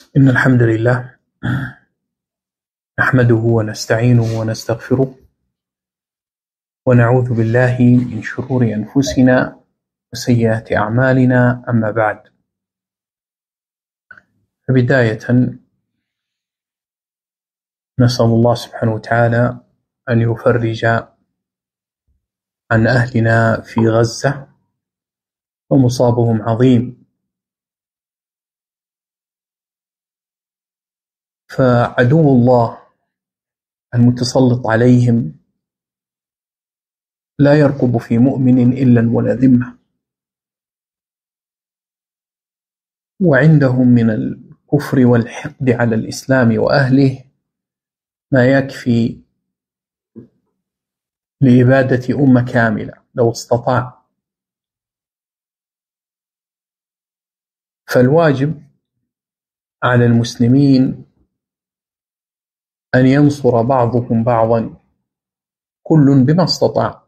إن الحمد لله نحمده ونستعينه ونستغفره ونعوذ بالله من شرور أنفسنا وسيئات أعمالنا. أما بعد، فبداية نسأل الله سبحانه وتعالى أن يفرج عن أهلنا في غزة، ومصابهم عظيم، فعدو الله المتسلط عليهم لا يرقب في مؤمن إلا ولا ذمة، وعندهم من الكفر والحقد على الإسلام وأهله ما يكفي لإبادة أمة كاملة لو استطاع. فالواجب على المسلمين أن ينصر بعضهم بعضا، كل بما استطاع،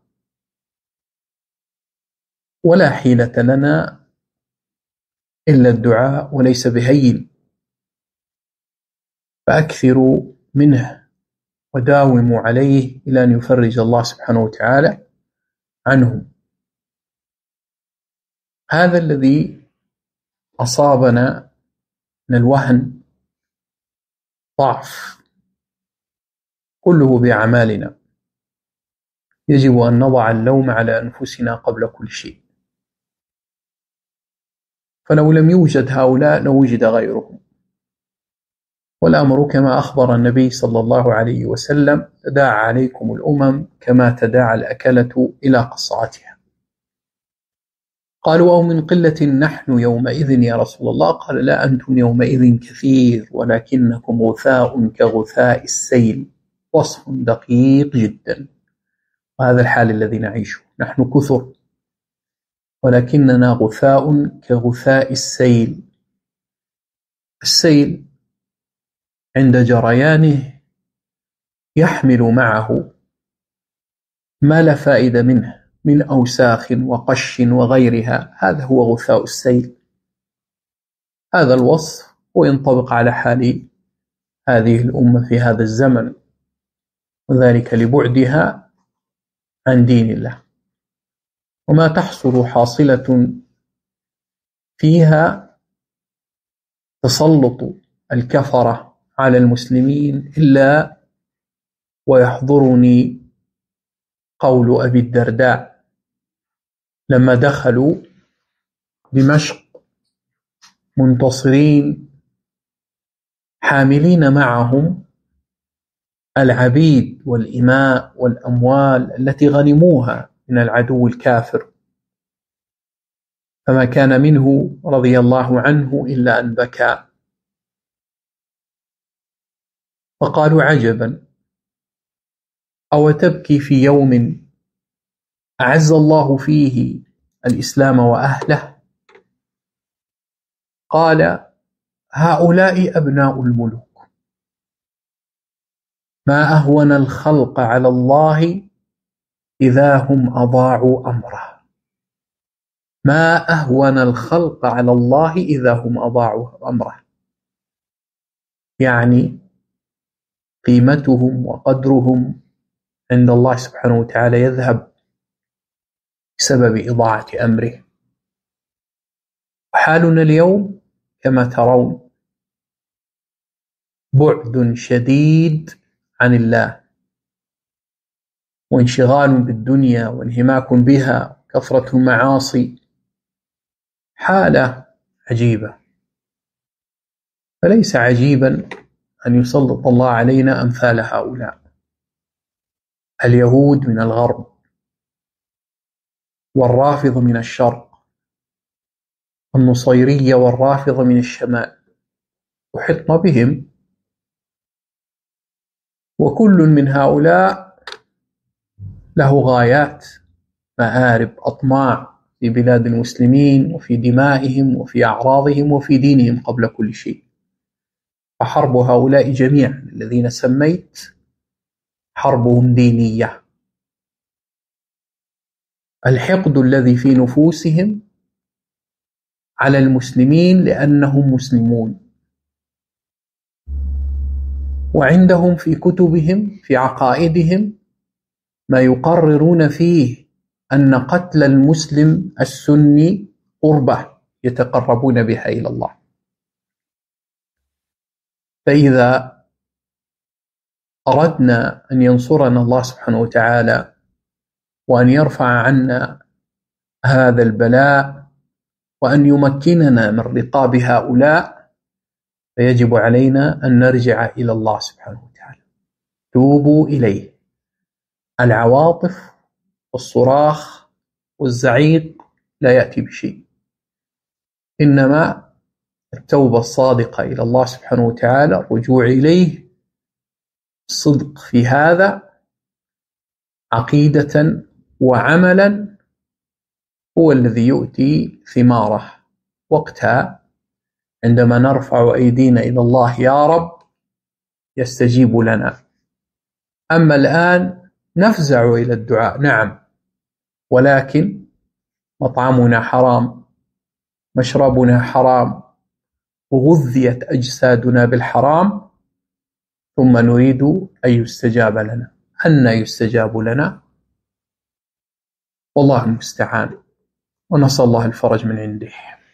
ولا حيلة لنا إلا الدعاء وليس بهين، فأكثروا منه وداوموا عليه إلى أن يفرج الله سبحانه وتعالى عنهم. هذا الذي أصابنا من الوهن ضعف كله بأعمالنا، يجب أن نضع اللوم على أنفسنا قبل كل شيء، فلو لم يوجد هؤلاء لوجد غيرهم. والأمر كما أخبر النبي صلى الله عليه وسلم: تداعى عليكم الأمم كما تداعى الأكلة إلى قصعتها. قالوا: أو من قلة نحن يومئذ يا رسول الله؟ قال: لا، أنتم يومئذ كثير ولكنكم غثاء كغثاء السيل. وصف دقيق جدا، وهذا الحال الذي نعيشه، نحن كثر ولكننا غثاء كغثاء السيل. السيل عند جريانه يحمل معه ما لا فائدة منه من أوساخ وقش وغيرها، هذا هو غثاء السيل. هذا الوصف وينطبق على حال هذه الأمة في هذا الزمن، وذلك لبعدها عن دين الله، وما تحصل حاصلة فيها تسلط الكفرة على المسلمين. إلا ويحضرني قول أبي الدرداء لما دخلوا دمشق منتصرين حاملين معهم العبيد والإماء والأموال التي غنموها من العدو الكافر، فما كان منه رضي الله عنه إلا أن بكى، فقالوا: عجبا، أو تبكي في يوم أعز الله فيه الإسلام وأهله؟ قال: هؤلاء أبناء الملوك، ما أهون الخلق على الله إذا هم أضاعوا أمره، ما أهون الخلق على الله إذا هم أضاعوا أمره. يعني قيمتهم وقدرهم عند الله سبحانه وتعالى يذهب بسبب إضاعة أمره. وحالنا اليوم كما ترون بعد شديد عن الله، وانشغال بالدنيا وانهماك بها، كثرة المعاصي، حالة عجيبة. فليس عجيبا أن يسلط الله علينا أمثال هؤلاء اليهود من الغرب، والرافض من الشرق، النصيرية والرافض من الشمال، وحطنا بهم، وكل من هؤلاء له غايات، مآرب، أطماع في بلاد المسلمين وفي دمائهم وفي أعراضهم وفي دينهم قبل كل شيء. فحرب هؤلاء جميعا الذين سميت حربهم دينية. الحقد الذي في نفوسهم على المسلمين لأنهم مسلمون، وعندهم في كتبهم في عقائدهم ما يقررون فيه أن قتل المسلم السني قربة يتقربون بها إلى الله. فإذا أردنا أن ينصرنا الله سبحانه وتعالى وأن يرفع عنا هذا البلاء وأن يمكننا من رقاب هؤلاء، فيجب علينا أن نرجع إلى الله سبحانه وتعالى. توبوا إليه. العواطف والصراخ والزعيق لا يأتي بشيء، إنما التوبة الصادقة إلى الله سبحانه وتعالى، الرجوع إليه، الصدق في هذا عقيدة وعملا، هو الذي يؤتي ثماره. وقتها عندما نرفع أيدينا إلى الله يا رب يستجيب لنا. أما الآن نفزع إلى الدعاء، نعم، ولكن مطعمنا حرام، مشربنا حرام، وغذيت أجسادنا بالحرام، ثم نريد أن يستجاب لنا. أن يستجاب لنا؟ والله المستعان، ونسأل الله الفرج من عنده.